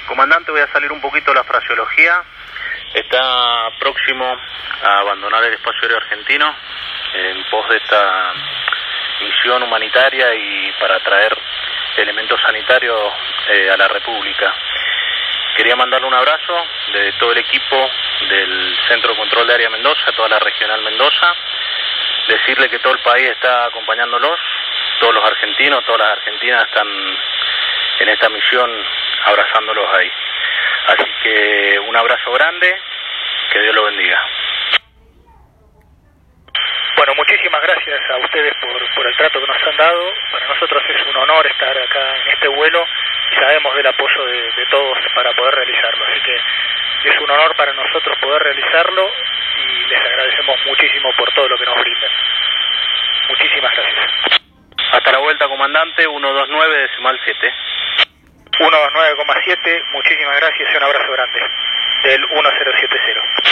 Comandante, voy a salir un poquito de la fraseología. Está próximo a abandonar el espacio aéreo argentino en pos de esta misión humanitaria y para traer elementos sanitarios a la República. Quería mandarle un abrazo de todo el equipo del Centro de Control de Área Mendoza, toda la Regional Mendoza, decirle que todo el país está acompañándolos, todos los argentinos, todas las argentinas están en esta misión abrazándolos ahí. Así que un abrazo grande, que Dios lo bendiga. Bueno, muchísimas gracias a ustedes por el trato que nos han dado. Para nosotros es un honor estar acá en este vuelo y sabemos del apoyo de todos para poder realizarlo. Así que es un honor para nosotros poder realizarlo y les agradecemos muchísimo por todo lo que nos brindan. Muchísimas gracias. Hasta la vuelta, comandante, 129.7. 129,7, muchísimas gracias y un abrazo grande del 1070.